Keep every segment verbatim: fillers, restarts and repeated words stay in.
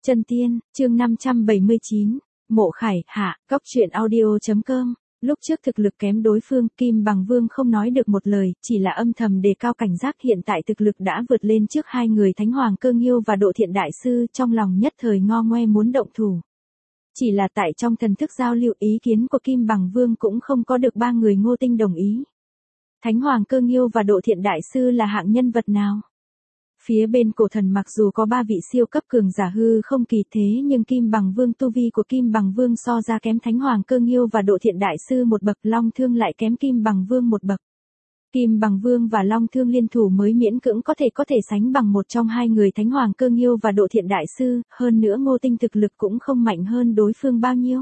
Chân Tiên, chương năm trăm bảy mươi chín, Mộ Khải, hạ, góc truyện audio.com. Lúc trước thực lực kém đối phương, Kim Bằng Vương không nói được một lời, chỉ là âm thầm đề cao cảnh giác. Hiện tại thực lực đã vượt lên trước hai người Thánh Hoàng Cơ Nghiêu và Độ Thiện Đại Sư, trong lòng nhất thời ngo ngoe muốn động thủ. Chỉ là tại trong thần thức giao lưu, ý kiến của Kim Bằng Vương cũng không có được ba người Ngô Tinh đồng ý. Thánh Hoàng Cơ Nghiêu và Độ Thiện Đại Sư là hạng nhân vật nào? Phía bên cổ thần mặc dù có ba vị siêu cấp cường giả hư không kỳ, thế nhưng Kim Bằng Vương, tu vi của Kim Bằng Vương so ra kém Thánh Hoàng Cơ Nghiêu và Độ Thiện Đại Sư một bậc, Long Thương lại kém Kim Bằng Vương một bậc. Kim Bằng Vương và Long Thương liên thủ mới miễn cưỡng có thể có thể sánh bằng một trong hai người Thánh Hoàng Cơ Nghiêu và Độ Thiện Đại Sư, hơn nữa Ngô Tinh thực lực cũng không mạnh hơn đối phương bao nhiêu.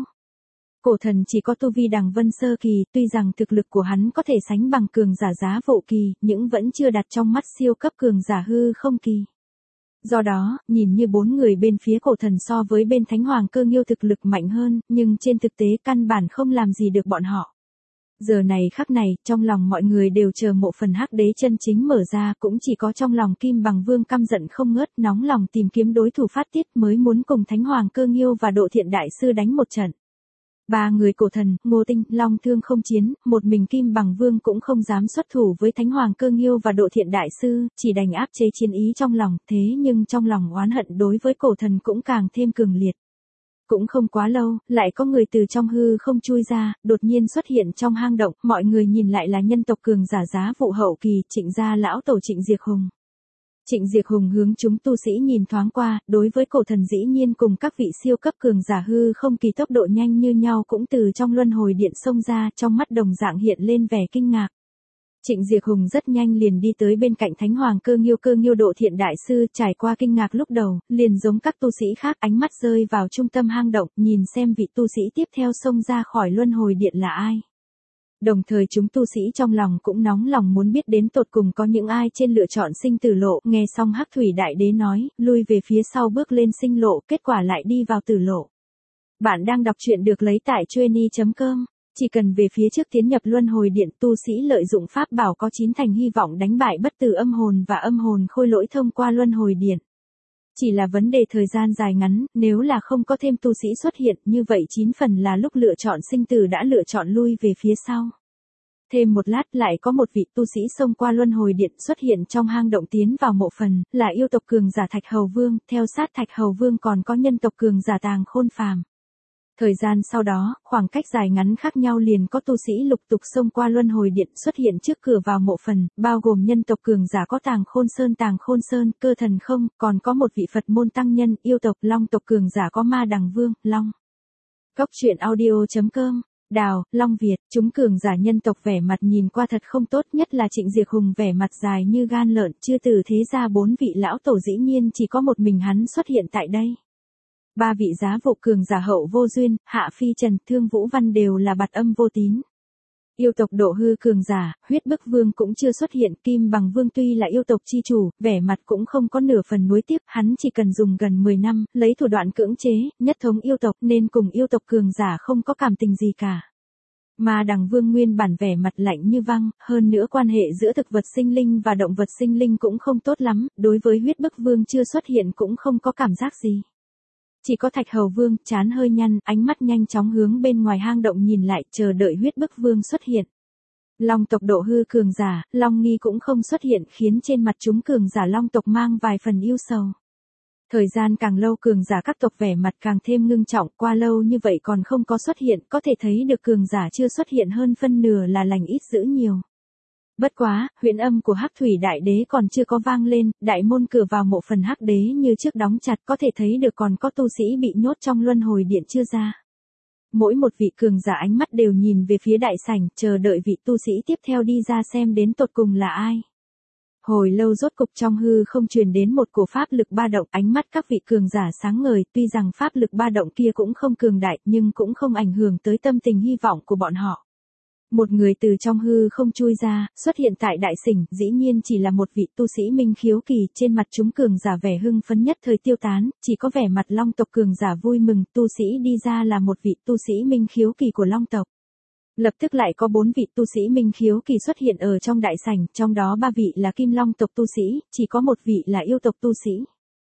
Cổ thần chỉ có tu vi Đằng Vân Sơ Kỳ, tuy rằng thực lực của hắn có thể sánh bằng cường giả Giá Vụ Kỳ, nhưng vẫn chưa đặt trong mắt siêu cấp cường giả hư không kỳ. Do đó, nhìn như bốn người bên phía cổ thần so với bên Thánh Hoàng Cơ Nghiêu thực lực mạnh hơn, nhưng trên thực tế căn bản không làm gì được bọn họ. Giờ này khắc này, trong lòng mọi người đều chờ Mộ Phần Hắc Đế chân chính mở ra, cũng chỉ có trong lòng Kim Bằng Vương căm giận không ngớt, nóng lòng tìm kiếm đối thủ phát tiết, mới muốn cùng Thánh Hoàng Cơ Nghiêu và Độ Thiện Đại Sư đánh một trận. Ba người cổ thần, Ngô Tinh, Long Thương không chiến, một mình Kim Bằng Vương cũng không dám xuất thủ với Thánh Hoàng Cơ Nghiêu và Độ Thiện Đại Sư, chỉ đành áp chế chiến ý trong lòng, thế nhưng trong lòng oán hận đối với cổ thần cũng càng thêm cường liệt. Cũng không quá lâu, lại có người từ trong hư không chui ra, đột nhiên xuất hiện trong hang động, mọi người nhìn lại là nhân tộc cường giả Giá Vụ hậu kỳ, Trịnh gia lão tổ Trịnh Diệt Hùng. Trịnh Diệt Hùng hướng chúng tu sĩ nhìn thoáng qua, đối với cổ thần dĩ nhiên cùng các vị siêu cấp cường giả hư không kỳ tốc độ nhanh như nhau cũng từ trong luân hồi điện xông ra, trong mắt đồng dạng hiện lên vẻ kinh ngạc. Trịnh Diệt Hùng rất nhanh liền đi tới bên cạnh Thánh Hoàng Cơ Nghiêu Cơ Nghiêu Độ Thiện Đại Sư, trải qua kinh ngạc lúc đầu, liền giống các tu sĩ khác, ánh mắt rơi vào trung tâm hang động, nhìn xem vị tu sĩ tiếp theo xông ra khỏi luân hồi điện là ai. Đồng thời chúng tu sĩ trong lòng cũng nóng lòng muốn biết đến tột cùng có những ai trên lựa chọn sinh tử lộ. Nghe xong Hắc Thủy Đại Đế nói, lui về phía sau bước lên sinh lộ, kết quả lại đi vào tử lộ. Bạn đang đọc truyện được lấy tại chueny chấm com. Chỉ cần về phía trước tiến nhập luân hồi điện, tu sĩ lợi dụng pháp bảo có chín thành hy vọng đánh bại bất tử âm hồn và âm hồn khôi lỗi thông qua luân hồi điện. Chỉ là vấn đề thời gian dài ngắn, nếu là không có thêm tu sĩ xuất hiện, như vậy chín phần là lúc lựa chọn sinh tử đã lựa chọn lui về phía sau. Thêm một lát lại có một vị tu sĩ xông qua luân hồi điện xuất hiện trong hang động tiến vào mộ phần, là yêu tộc cường giả Thạch Hầu Vương, theo sát Thạch Hầu Vương còn có nhân tộc cường giả Tàng Khôn Phàm. Thời gian sau đó, khoảng cách dài ngắn khác nhau liền có tu sĩ lục tục xông qua luân hồi điện xuất hiện trước cửa vào mộ phần, bao gồm nhân tộc cường giả có Tàng Khôn Sơn Tàng Khôn Sơn, Cơ Thần Không, còn có một vị Phật môn tăng nhân, yêu tộc Long tộc cường giả có Ma Đằng Vương, Long. Góc truyện audio.com. Đào, Long Việt, chúng cường giả nhân tộc vẻ mặt nhìn qua thật không tốt, nhất là Trịnh Diệt Hùng vẻ mặt dài như gan lợn, chưa từ thế ra bốn vị lão tổ dĩ nhiên chỉ có một mình hắn xuất hiện tại đây. Ba vị Giá Vụ cường giả Hậu Vô Duyên, Hạ Phi Trần, Thương Vũ Văn đều là bạt âm vô tín. Yêu tộc Độ Hư cường giả, Huyết Bức Vương cũng chưa xuất hiện, Kim Bằng Vương tuy là yêu tộc chi chủ, vẻ mặt cũng không có nửa phần nuối tiếc, hắn chỉ cần dùng gần mười năm, lấy thủ đoạn cưỡng chế, nhất thống yêu tộc nên cùng yêu tộc cường giả không có cảm tình gì cả. Mà Đằng Vương nguyên bản vẻ mặt lạnh như băng, hơn nữa quan hệ giữa thực vật sinh linh và động vật sinh linh cũng không tốt lắm, đối với Huyết Bức Vương chưa xuất hiện cũng không có cảm giác gì. Chỉ có Thạch Hầu Vương, trán hơi nhăn, ánh mắt nhanh chóng hướng bên ngoài hang động nhìn lại, chờ đợi Huyết Bức Vương xuất hiện. Long tộc Độ Hư cường giả, Long Nghi cũng không xuất hiện, khiến trên mặt chúng cường giả Long tộc mang vài phần ưu sầu. Thời gian càng lâu cường giả các tộc vẻ mặt càng thêm ngưng trọng, qua lâu như vậy còn không có xuất hiện, có thể thấy được cường giả chưa xuất hiện hơn phân nửa là lành ít dữ nhiều. Bất quá, huyễn âm của Hắc Thủy Đại Đế còn chưa có vang lên, đại môn cửa vào mộ phần Hắc Đế như trước đóng chặt, có thể thấy được còn có tu sĩ bị nhốt trong luân hồi điện chưa ra. Mỗi một vị cường giả ánh mắt đều nhìn về phía đại sảnh, chờ đợi vị tu sĩ tiếp theo đi ra xem đến tột cùng là ai. Hồi lâu rốt cục trong hư không truyền đến một cổ pháp lực ba động, ánh mắt các vị cường giả sáng ngời, tuy rằng pháp lực ba động kia cũng không cường đại, nhưng cũng không ảnh hưởng tới tâm tình hy vọng của bọn họ. Một người từ trong hư không chui ra, xuất hiện tại đại sảnh, dĩ nhiên chỉ là một vị tu sĩ minh khiếu kỳ, trên mặt chúng cường giả vẻ hưng phấn nhất thời tiêu tán, chỉ có vẻ mặt Long tộc cường giả vui mừng, tu sĩ đi ra là một vị tu sĩ minh khiếu kỳ của Long tộc. Lập tức lại có bốn vị tu sĩ minh khiếu kỳ xuất hiện ở trong đại sảnh, trong đó ba vị là Kim Long tộc tu sĩ, chỉ có một vị là yêu tộc tu sĩ.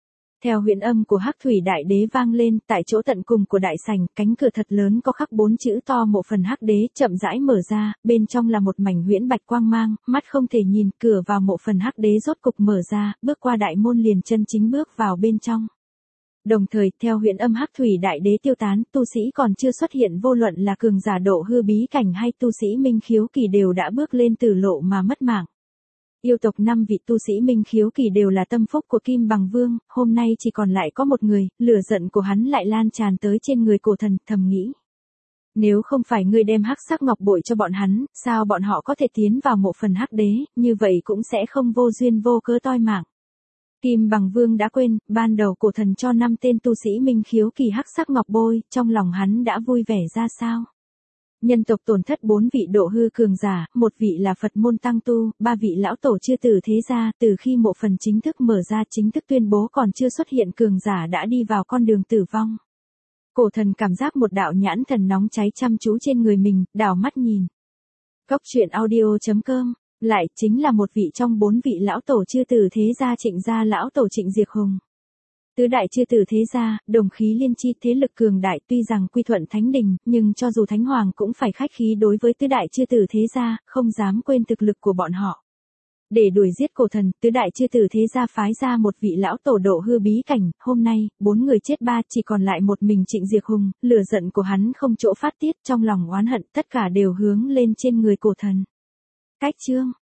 Theo huyễn âm của Hắc Thủy Đại Đế vang lên, tại chỗ tận cùng của đại sảnh, cánh cửa thật lớn có khắc bốn chữ to Mộ Phần Hắc Đế chậm rãi mở ra, bên trong là một mảnh huyễn bạch quang mang, mắt không thể nhìn, cửa vào Mộ Phần Hắc Đế rốt cục mở ra, bước qua đại môn liền chân chính bước vào bên trong. Đồng thời, theo huyễn âm Hắc Thủy Đại Đế tiêu tán, tu sĩ còn chưa xuất hiện vô luận là cường giả độ hư bí cảnh hay tu sĩ minh khiếu kỳ đều đã bước lên tử lộ mà mất mạng. Yêu tộc năm vị tu sĩ minh khiếu kỳ đều là tâm phúc của Kim Bằng Vương, hôm nay chỉ còn lại có một người, lửa giận của hắn lại lan tràn tới trên người cổ thần, thầm nghĩ. Nếu không phải ngươi đem hắc sắc ngọc bội cho bọn hắn, sao bọn họ có thể tiến vào Mộ Phần Hắc Đế, như vậy cũng sẽ không vô duyên vô cớ toi mạng. Kim Bằng Vương đã quên, ban đầu cổ thần cho năm tên tu sĩ minh khiếu kỳ hắc sắc ngọc bôi, trong lòng hắn đã vui vẻ ra sao. Nhân tộc tổn thất bốn vị độ hư cường giả, một vị là Phật môn tăng tu, ba vị lão tổ chưa tử thế gia, từ khi mộ phần chính thức mở ra chính thức tuyên bố còn chưa xuất hiện cường giả đã đi vào con đường tử vong. Cổ thần cảm giác một đạo nhãn thần nóng cháy chăm chú trên người mình, đảo mắt nhìn. Cốc truyện audio chấm com, lại chính là một vị trong bốn vị lão tổ chưa tử thế gia Trịnh gia lão tổ Trịnh Diệt Hùng. Tứ đại chư tử thế gia, đồng khí liên chi thế lực cường đại tuy rằng quy thuận thánh đình, nhưng cho dù thánh hoàng cũng phải khách khí đối với tứ đại chư tử thế gia, không dám quên thực lực của bọn họ. Để đuổi giết cổ thần, tứ đại chư tử thế gia phái ra một vị lão tổ độ hư bí cảnh, hôm nay, bốn người chết ba chỉ còn lại một mình Trịnh Diệt Hùng, lửa giận của hắn không chỗ phát tiết, trong lòng oán hận tất cả đều hướng lên trên người cổ thần. Cách chương